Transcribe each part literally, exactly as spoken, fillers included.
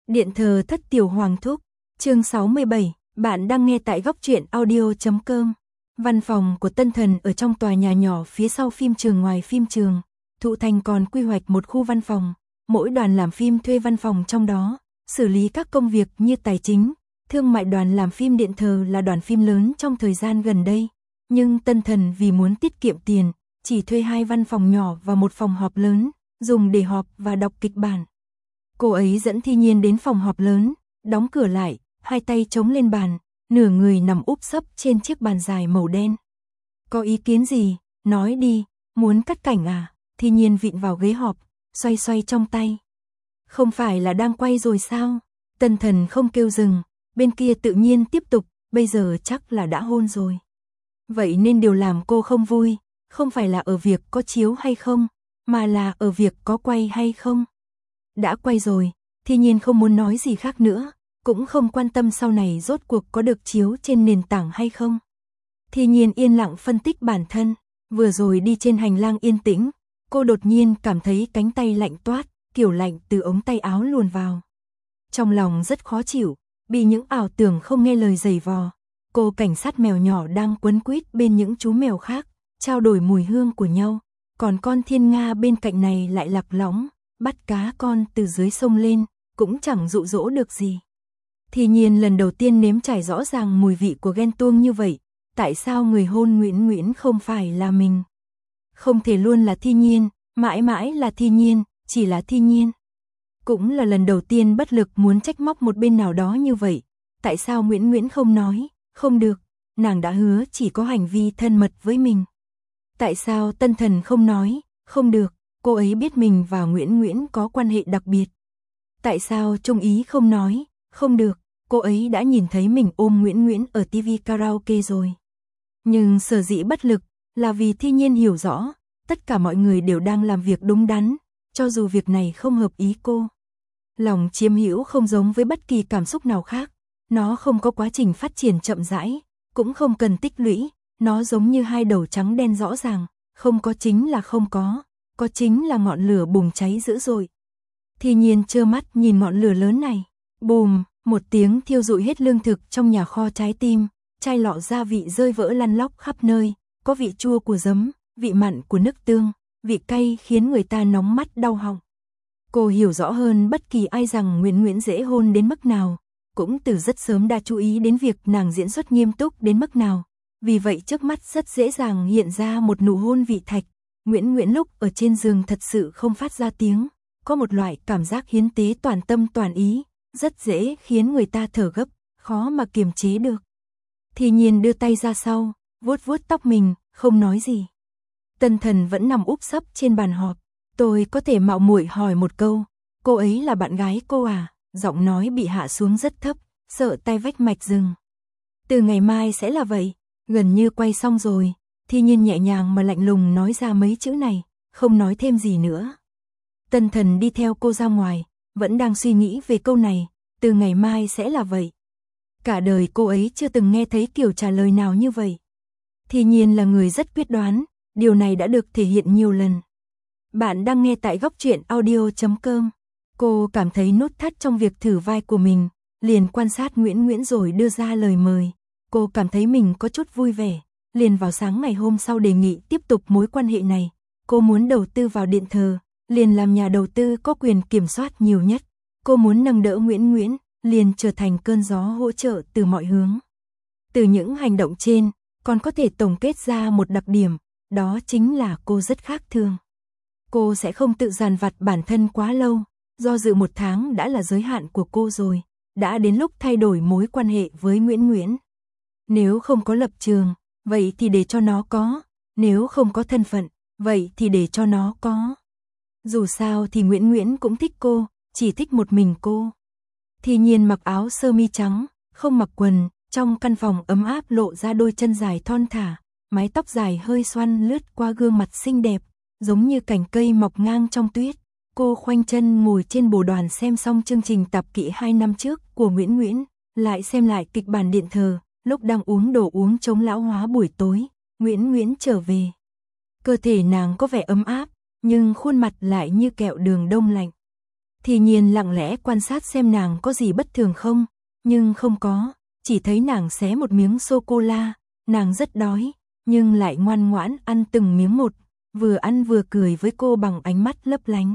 Điện thờ thất tiểu hoàng thúc, chương sáu mươi bảy, bạn đang nghe tại góc truyện audio chấm com. Văn phòng của Tân Thần ở trong tòa nhà nhỏ phía sau phim trường. Ngoài phim trường, Thụ Thành còn quy hoạch một khu văn phòng, mỗi đoàn làm phim thuê văn phòng trong đó, xử lý các công việc như tài chính, thương mại. Đoàn làm phim Điện thờ là đoàn phim lớn trong thời gian gần đây, nhưng Tân Thần vì muốn tiết kiệm tiền, chỉ thuê hai văn phòng nhỏ và một phòng họp lớn, dùng để họp và đọc kịch bản. Cô ấy dẫn Thi Nhiên đến phòng họp lớn, đóng cửa lại, hai tay chống lên bàn, nửa người nằm úp sấp trên chiếc bàn dài màu đen. Có ý kiến gì? Nói đi, muốn cắt cảnh à? Thi Nhiên vịn vào ghế họp, xoay xoay trong tay. Không phải là đang quay rồi sao? Tân Thần không kêu dừng, bên kia tự nhiên tiếp tục, bây giờ chắc là đã hôn rồi. Vậy nên điều làm cô không vui, không phải là ở việc có chiếu hay không, mà là ở việc có quay hay không. Đã quay rồi, Thi Nhiên không muốn nói gì khác nữa, cũng không quan tâm sau này rốt cuộc có được chiếu trên nền tảng hay không. Thi Nhiên yên lặng phân tích bản thân, vừa rồi đi trên hành lang yên tĩnh, cô đột nhiên cảm thấy cánh tay lạnh toát, kiểu lạnh từ ống tay áo luồn vào. Trong lòng rất khó chịu, bị những ảo tưởng không nghe lời giày vò. Cô cảnh sát mèo nhỏ đang quấn quýt bên những chú mèo khác, trao đổi mùi hương của nhau, còn con thiên nga bên cạnh này lại lạc lõng, bắt cá con từ dưới sông lên, cũng chẳng dụ dỗ được gì. Thi Nhiên lần đầu tiên nếm trải rõ ràng mùi vị của ghen tuông như vậy, tại sao người hôn Nguyễn Nguyễn không phải là mình? Không thể luôn là Thi Nhiên, mãi mãi là Thi Nhiên, chỉ là Thi Nhiên. Cũng là lần đầu tiên bất lực muốn trách móc một bên nào đó như vậy, tại sao Nguyễn Nguyễn không nói, không được, nàng đã hứa chỉ có hành vi thân mật với mình. Tại sao Tân Thần không nói, không được, cô ấy biết mình và Nguyễn Nguyễn có quan hệ đặc biệt. Tại sao Trung Ý không nói, không được, cô ấy đã nhìn thấy mình ôm Nguyễn Nguyễn ở ti vi karaoke rồi. Nhưng sở dĩ bất lực là vì Thi Nhiên hiểu rõ, tất cả mọi người đều đang làm việc đúng đắn, cho dù việc này không hợp ý cô. Lòng chiếm hữu không giống với bất kỳ cảm xúc nào khác, nó không có quá trình phát triển chậm rãi, cũng không cần tích lũy, nó giống như hai đầu trắng đen rõ ràng, không có chính là không có, có chính là ngọn lửa bùng cháy dữ dội. Thi Nhiên trơ mắt nhìn ngọn lửa lớn này, bùm, một tiếng thiêu rụi hết lương thực trong nhà kho trái tim, chai lọ gia vị rơi vỡ lăn lóc khắp nơi, có vị chua của giấm, vị mặn của nước tương, vị cay khiến người ta nóng mắt đau họng. Cô hiểu rõ hơn bất kỳ ai rằng Nguyễn Nguyễn dễ hôn đến mức nào, cũng từ rất sớm đã chú ý đến việc nàng diễn xuất nghiêm túc đến mức nào. Vì vậy trước mắt rất dễ dàng hiện ra một nụ hôn vị thạch. Nguyễn Nguyễn lúc ở trên giường thật sự không phát ra tiếng, có một loại cảm giác hiến tế toàn tâm toàn ý, rất dễ khiến người ta thở gấp, khó mà kiềm chế được. Thi Nhiên đưa tay ra sau, vuốt vuốt tóc mình, không nói gì. Tân Thần vẫn nằm úp sấp trên bàn họp. Tôi có thể mạo muội hỏi một câu, cô ấy là bạn gái cô à? Giọng nói bị hạ xuống rất thấp, sợ tai vách mạch rừng. Từ ngày mai sẽ là vậy, gần như quay xong rồi. Thi Nhiên nhẹ nhàng mà lạnh lùng nói ra mấy chữ này, không nói thêm gì nữa. Tân Thần đi theo cô ra ngoài, vẫn đang suy nghĩ về câu này, từ ngày mai sẽ là vậy. Cả đời cô ấy chưa từng nghe thấy kiểu trả lời nào như vậy. Thi Nhiên là người rất quyết đoán, điều này đã được thể hiện nhiều lần. Bạn đang nghe tại góc truyện audio chấm com. Cô cảm thấy nút thắt trong việc thử vai của mình, liền quan sát Nguyễn Nguyễn rồi đưa ra lời mời. Cô cảm thấy mình có chút vui vẻ, liền vào sáng ngày hôm sau đề nghị tiếp tục mối quan hệ này. Cô muốn đầu tư vào điện thờ, liền làm nhà đầu tư có quyền kiểm soát nhiều nhất. Cô muốn nâng đỡ Nguyễn Nguyễn, liền trở thành cơn gió hỗ trợ từ mọi hướng. Từ những hành động trên, còn có thể tổng kết ra một đặc điểm, đó chính là cô rất khác thường. Cô sẽ không tự dằn vặt bản thân quá lâu, do dự một tháng đã là giới hạn của cô rồi, đã đến lúc thay đổi mối quan hệ với Nguyễn Nguyễn. Nếu không có lập trường, vậy thì để cho nó có, nếu không có thân phận, vậy thì để cho nó có. Dù sao thì Nguyễn Nguyễn cũng thích cô, chỉ thích một mình cô. Thi Nhiên mặc áo sơ mi trắng, không mặc quần, trong căn phòng ấm áp lộ ra đôi chân dài thon thả, mái tóc dài hơi xoăn lướt qua gương mặt xinh đẹp, giống như cành cây mọc ngang trong tuyết. Cô khoanh chân ngồi trên bồ đoàn xem xong chương trình tạp kỹ hai năm trước của Nguyễn Nguyễn, lại xem lại kịch bản Điện thờ, lúc đang uống đồ uống chống lão hóa buổi tối, Nguyễn Nguyễn trở về. Cơ thể nàng có vẻ ấm áp, nhưng khuôn mặt lại như kẹo đường đông lạnh. Thi Nhiên lặng lẽ quan sát xem nàng có gì bất thường không, nhưng không có, chỉ thấy nàng xé một miếng sô-cô-la, nàng rất đói, nhưng lại ngoan ngoãn ăn từng miếng một, vừa ăn vừa cười với cô bằng ánh mắt lấp lánh.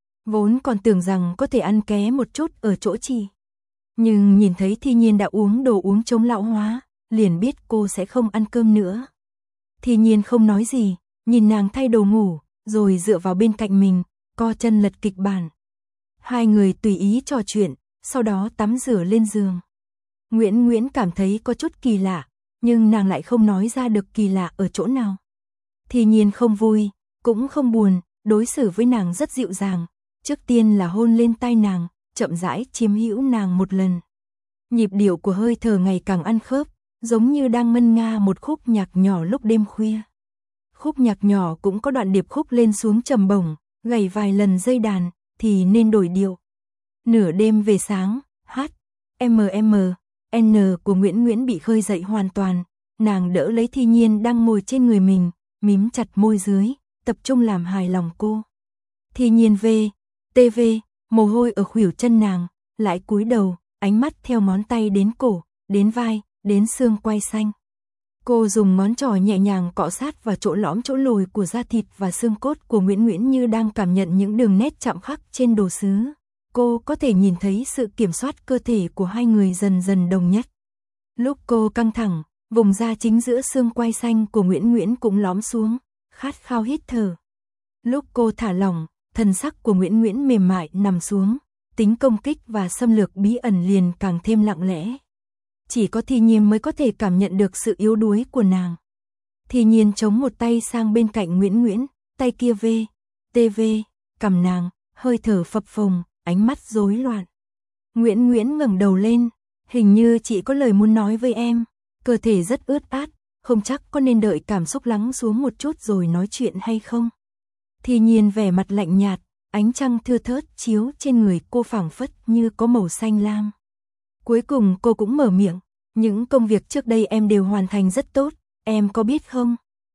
Vốn còn tưởng rằng có thể ăn ké một chút ở chỗ chị. Nhưng nhìn thấy Thi Nhiên đã uống đồ uống chống lão hóa, liền biết cô sẽ không ăn cơm nữa. Thi Nhiên không nói gì, nhìn nàng thay đồ ngủ, rồi dựa vào bên cạnh mình, co chân lật kịch bản. Hai người tùy ý trò chuyện, sau đó tắm rửa lên giường. Nguyễn Nguyễn cảm thấy có chút kỳ lạ, nhưng nàng lại không nói ra được kỳ lạ ở chỗ nào. Thi Nhiên không vui, cũng không buồn, đối xử với nàng rất dịu dàng. Trước tiên là hôn lên tai nàng, chậm rãi chiếm hữu nàng một lần. Nhịp điệu của hơi thở ngày càng ăn khớp, giống như đang ngân nga một khúc nhạc nhỏ lúc đêm khuya. Khúc nhạc nhỏ cũng có đoạn điệp khúc lên xuống trầm bổng, gảy vài lần dây đàn, thì nên đổi điệu. Nửa đêm về sáng, hát, M M, N của Nguyễn Nguyễn bị khơi dậy hoàn toàn, nàng đỡ lấy Thi Nhiên đang ngồi trên người mình, mím chặt môi dưới, tập trung làm hài lòng cô. Thi Nhiên về, tê vê, mồ hôi ở khuỷu chân nàng, lại cúi đầu, ánh mắt theo ngón tay đến cổ, đến vai, đến xương quai xanh. Cô dùng ngón trỏ nhẹ nhàng cọ sát vào chỗ lõm chỗ lồi của da thịt và xương cốt của Nguyễn Nguyễn như đang cảm nhận những đường nét chạm khắc trên đồ sứ. Cô có thể nhìn thấy sự kiểm soát cơ thể của hai người dần dần đồng nhất. Lúc cô căng thẳng, vùng da chính giữa xương quai xanh của Nguyễn Nguyễn cũng lõm xuống, khát khao hít thở. Lúc cô thả lỏng, thần sắc của Nguyễn Nguyễn mềm mại nằm xuống, tính công kích và xâm lược bí ẩn liền càng thêm lặng lẽ. Chỉ có Thi Nhiên mới có thể cảm nhận được sự yếu đuối của nàng. Thi Nhiên chống một tay sang bên cạnh Nguyễn Nguyễn, tay kia vê, tê vê, cầm nàng, hơi thở phập phồng, ánh mắt rối loạn. Nguyễn Nguyễn ngẩng đầu lên, hình như chị có lời muốn nói với em, cơ thể rất ướt át, không chắc có nên đợi cảm xúc lắng xuống một chút rồi nói chuyện hay không. Thi Nhiên vẻ mặt lạnh nhạt, ánh trăng thưa thớt chiếu trên người cô phảng phất như có màu xanh lam. Cuối cùng cô cũng mở miệng, những công việc trước đây em đều hoàn thành rất tốt, em có biết không?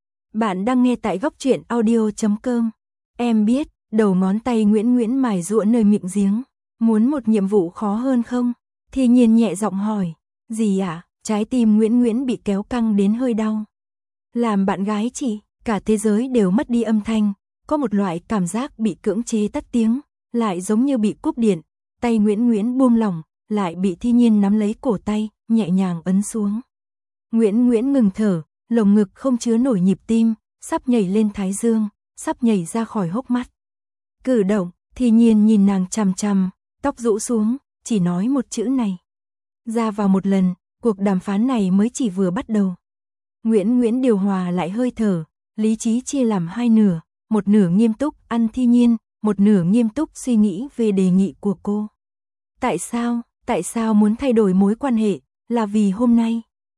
Bạn đang nghe tại góc truyện audio chấm com. Em biết, đầu ngón tay Nguyễn Nguyễn mài giũa nơi miệng giếng, muốn một nhiệm vụ khó hơn không? Thi Nhiên nhẹ giọng hỏi, gì ạ? À? Trái tim Nguyễn Nguyễn bị kéo căng đến hơi đau. Làm bạn gái chị, cả thế giới đều mất đi âm thanh, có một loại cảm giác bị cưỡng chế tắt tiếng, lại giống như bị cúp điện, tay Nguyễn Nguyễn buông lỏng, lại bị Thi Nhiên nắm lấy cổ tay, nhẹ nhàng ấn xuống. Nguyễn Nguyễn ngừng thở, lồng ngực không chứa nổi nhịp tim, sắp nhảy lên thái dương, sắp nhảy ra khỏi hốc mắt. Cử động, Thi Nhiên nhìn nàng chằm chằm, tóc rũ xuống, chỉ nói một chữ này. Ra vào một lần, cuộc đàm phán này mới chỉ vừa bắt đầu. Nguyễn Nguyễn điều hòa lại hơi thở, lý trí chia làm hai nửa, một nửa nghiêm túc ăn Thi Nhiên, một nửa nghiêm túc suy nghĩ về đề nghị của cô. Tại sao, tại sao muốn thay đổi mối quan hệ, là vì hôm nay.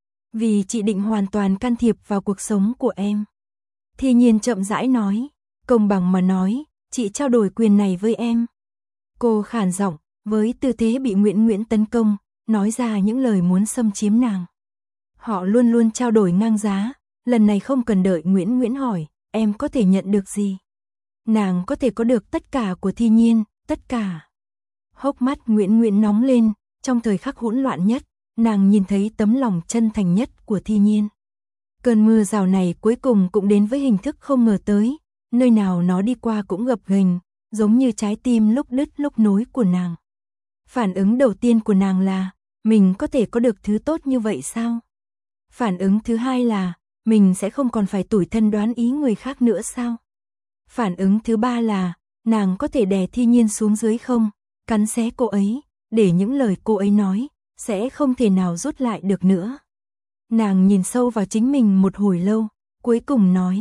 Vì chị định hoàn toàn can thiệp vào cuộc sống của em. Thi Nhiên chậm rãi nói, công bằng mà nói, chị trao đổi quyền này với em. Cô khàn giọng, với tư thế bị Nguyễn Nguyễn tấn công, nói ra những lời muốn xâm chiếm nàng. Họ luôn luôn trao đổi ngang giá, lần này không cần đợi Nguyễn Nguyễn hỏi, em có thể nhận được gì? Nàng có thể có được tất cả của Thi Nhiên, tất cả. Hốc mắt Nguyễn Nguyễn nóng lên, trong thời khắc hỗn loạn nhất, nàng nhìn thấy tấm lòng chân thành nhất của Thi Nhiên. Cơn mưa rào này cuối cùng cũng đến với hình thức không ngờ tới, nơi nào nó đi qua cũng gập ghềnh, giống như trái tim lúc đứt lúc nối của nàng. Phản ứng đầu tiên của nàng là, mình có thể có được thứ tốt như vậy sao? Phản ứng thứ hai là, mình sẽ không còn phải tủi thân đoán ý người khác nữa sao? Phản ứng thứ ba là, nàng có thể đè Thi Nhiên xuống dưới không? Cắn xé cô ấy, để những lời cô ấy nói, sẽ không thể nào rút lại được nữa. Nàng nhìn sâu vào chính mình một hồi lâu, cuối cùng nói.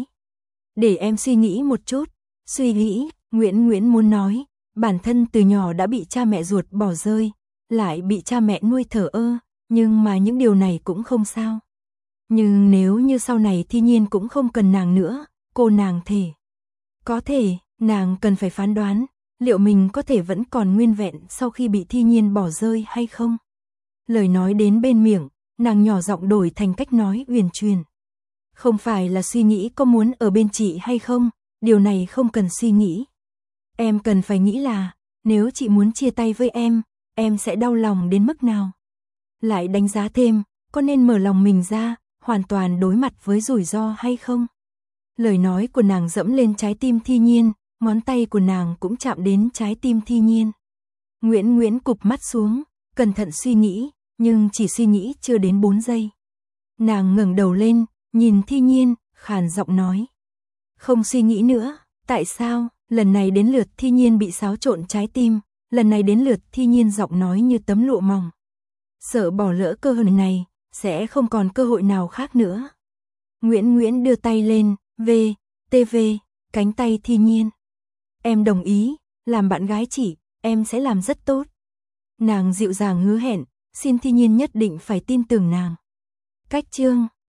Để em suy nghĩ một chút, suy nghĩ, Nguyễn Nguyễn muốn nói, bản thân từ nhỏ đã bị cha mẹ ruột bỏ rơi, lại bị cha mẹ nuôi thờ ơ, nhưng mà những điều này cũng không sao. Nhưng nếu như sau này Thi Nhiên cũng không cần nàng nữa, cô nàng thể. Có thể, nàng cần phải phán đoán, liệu mình có thể vẫn còn nguyên vẹn sau khi bị Thi Nhiên bỏ rơi hay không? Lời nói đến bên miệng, nàng nhỏ giọng đổi thành cách nói uyển chuyển. Không phải là suy nghĩ có muốn ở bên chị hay không, điều này không cần suy nghĩ. Em cần phải nghĩ là, nếu chị muốn chia tay với em, em sẽ đau lòng đến mức nào? Lại đánh giá thêm, có nên mở lòng mình ra, hoàn toàn đối mặt với rủi ro hay không? Lời nói của nàng dẫm lên trái tim Thi Nhiên, ngón tay của nàng cũng chạm đến trái tim Thi Nhiên. Nguyễn Nguyễn cụp mắt xuống, cẩn thận suy nghĩ, nhưng chỉ suy nghĩ chưa đến bốn giây. Nàng ngẩng đầu lên, nhìn Thi Nhiên, khàn giọng nói. Không suy nghĩ nữa, tại sao? Lần này đến lượt Thi Nhiên bị xáo trộn trái tim, lần này đến lượt Thi Nhiên giọng nói như tấm lụa mỏng. Sợ bỏ lỡ cơ hội này, sẽ không còn cơ hội nào khác nữa. Nguyễn Nguyễn đưa tay lên, về, tê vê, cánh tay Thi Nhiên. Em đồng ý, làm bạn gái chị, em sẽ làm rất tốt. Nàng dịu dàng hứa hẹn, xin Thi Nhiên nhất định phải tin tưởng nàng. Cách chương